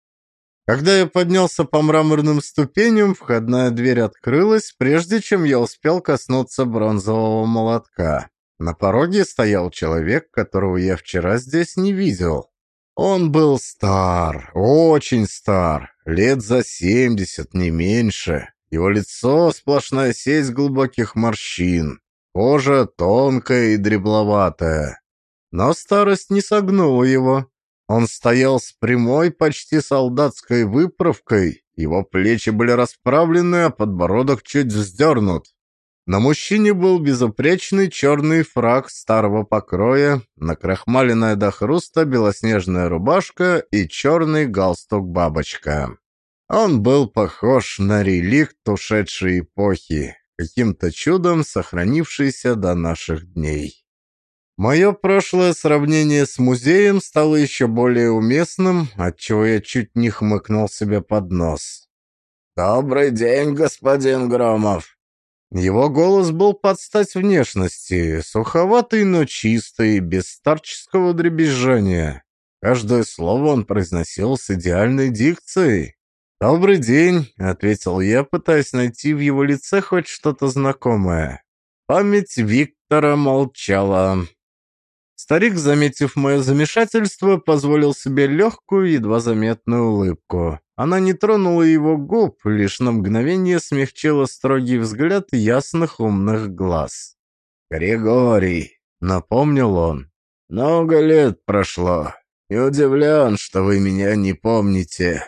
Когда я поднялся по мраморным ступеням, входная дверь открылась, прежде чем я успел коснуться бронзового молотка. На пороге стоял человек, которого я вчера здесь не видел. Он был стар, очень стар, лет за семьдесят, не меньше. Его лицо — сплошная сеть глубоких морщин, кожа тонкая и дребловатая. Но старость не согнула его. Он стоял с прямой, почти солдатской выправкой, его плечи были расправлены, а подбородок чуть вздернут. На мужчине был безупречный черный фрак старого покроя, накрахмаленная до хруста белоснежная рубашка и черный галстук-бабочка. Он был похож на реликт ушедшей эпохи, каким-то чудом сохранившийся до наших дней. Мое прошлое сравнение с музеем стало еще более уместным, отчего я чуть не хмыкнул себе под нос. «Добрый день, господин Громов!» Его голос был под стать внешности, суховатый, но чистый, без старческого дребезжания. Каждое слово он произносил с идеальной дикцией. «Добрый день», — ответил я, пытаясь найти в его лице хоть что-то знакомое. Память Виктора молчала. Старик, заметив мое замешательство, позволил себе легкую, едва заметную улыбку. Она не тронула его губ, лишь на мгновение смягчила строгий взгляд ясных умных глаз. «Григорий», — напомнил он, — «много лет прошло. Не удивлен, что вы меня не помните».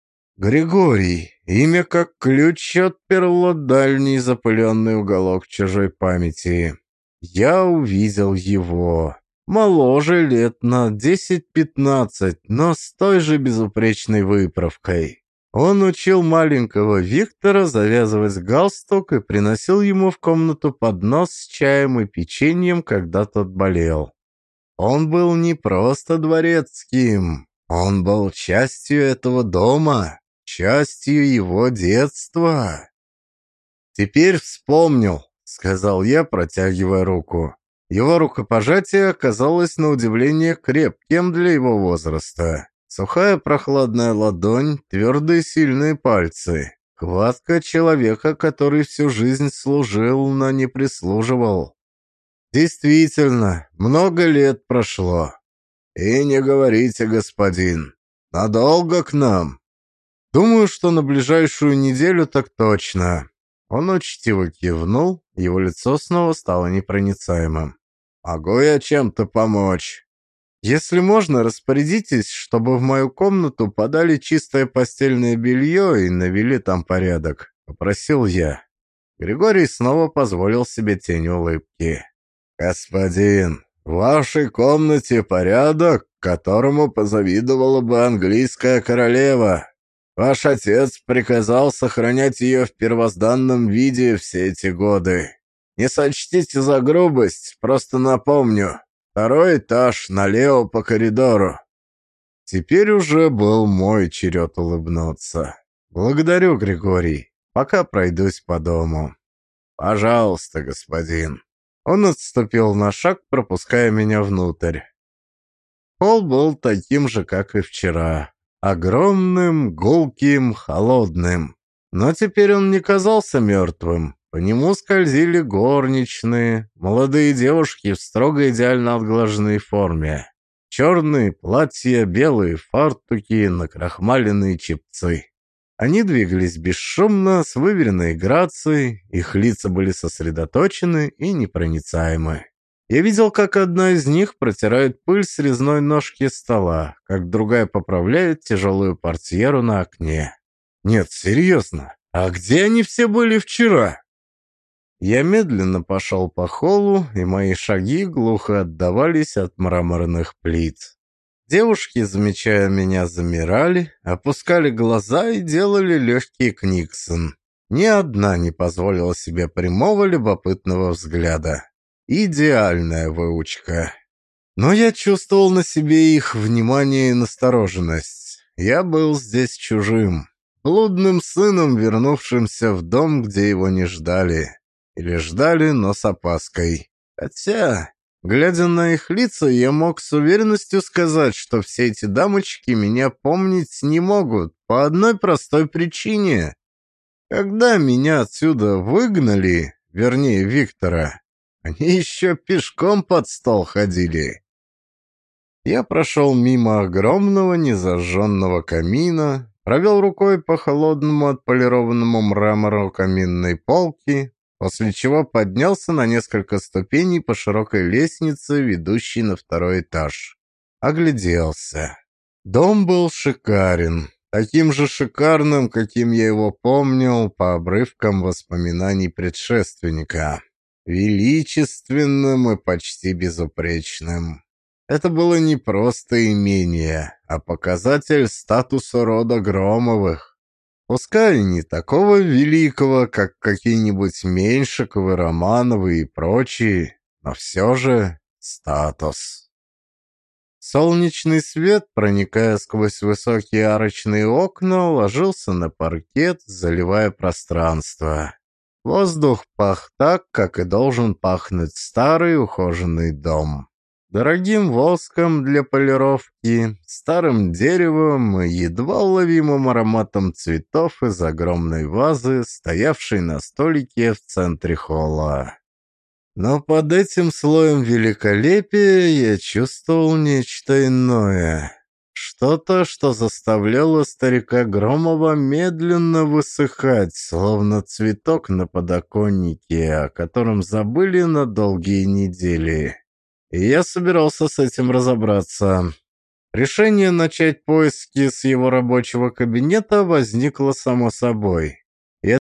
Григорий, имя как ключ отперло дальний запыленный уголок чужой памяти. Я увидел его. Моложе лет на десять-пятнадцать, но с той же безупречной выправкой. Он учил маленького Виктора завязывать галстук и приносил ему в комнату поднос с чаем и печеньем, когда тот болел. Он был не просто дворецким, он был частью этого дома, частью его детства. «Теперь вспомнил», — сказал я, протягивая руку. Его рукопожатие оказалось на удивление крепким для его возраста. Сухая прохладная ладонь, твердые сильные пальцы. Хватка человека, который всю жизнь служил, но не прислуживал. Действительно, много лет прошло. И не говорите, господин, надолго к нам? Думаю, что на ближайшую неделю так точно. Он учтиво кивнул, его лицо снова стало непроницаемым. «Могу я чем-то помочь?» «Если можно, распорядитесь, чтобы в мою комнату подали чистое постельное белье и навели там порядок», — попросил я. Григорий снова позволил себе тень улыбки. «Господин, в вашей комнате порядок, которому позавидовала бы английская королева. Ваш отец приказал сохранять ее в первозданном виде все эти годы. Не сочтите за грубость, просто напомню. Второй этаж налево по коридору». Теперь уже был мой черед улыбнуться. «Благодарю, Григорий. Пока пройдусь по дому». «Пожалуйста, господин». Он отступил на шаг, пропуская меня внутрь. Пол был таким же, как и вчера. Огромным, гулким, холодным. Но теперь он не казался мертвым. По нему скользили горничные, молодые девушки в строго идеально отглаженной форме. Черные платья, белые фартуки, накрахмаленные чепцы. Они двигались бесшумно, с выверенной грацией, их лица были сосредоточены и непроницаемы. Я видел, как одна из них протирает пыль с резной ножки стола, как другая поправляет тяжелую портьеру на окне. Нет, серьезно, а где они все были вчера? Я медленно пошел по холлу, и мои шаги глухо отдавались от мраморных плит. Девушки, замечая меня, замирали, опускали глаза и делали легкий книксон. Ни одна не позволила себе прямого любопытного взгляда. Идеальная выучка. Но я чувствовал на себе их внимание и настороженность. Я был здесь чужим, блудным сыном, вернувшимся в дом, где его не ждали. Или ждали, но с опаской. Хотя, глядя на их лица, я мог с уверенностью сказать, что все эти дамочки меня помнить не могут по одной простой причине. Когда меня отсюда выгнали, вернее, Виктора, они еще пешком под стол ходили. Я прошел мимо огромного незажженного камина, провел рукой по холодному отполированному мрамору каминной полки, после чего поднялся на несколько ступеней по широкой лестнице, ведущей на второй этаж. Огляделся. Дом был шикарен, таким же шикарным, каким я его помнил по обрывкам воспоминаний предшественника. Величественным и почти безупречным. Это было не просто имение, а показатель статуса рода Громовых. Пускай не такого великого, как какие-нибудь Меньшиковы, Романовы и прочие, но все же статус. Солнечный свет, проникая сквозь высокие арочные окна, ложился на паркет, заливая пространство. Воздух пах так, как и должен пахнуть старый ухоженный дом. дорогим воском для полировки, старым деревом и едва уловимым ароматом цветов из огромной вазы, стоявшей на столике в центре холла. Но под этим слоем великолепия я чувствовал нечто иное. Что-то, что заставляло старика Громова медленно высыхать, словно цветок на подоконнике, о котором забыли на долгие недели. И я собирался с этим разобраться. Решение начать поиски с его рабочего кабинета возникло само собой.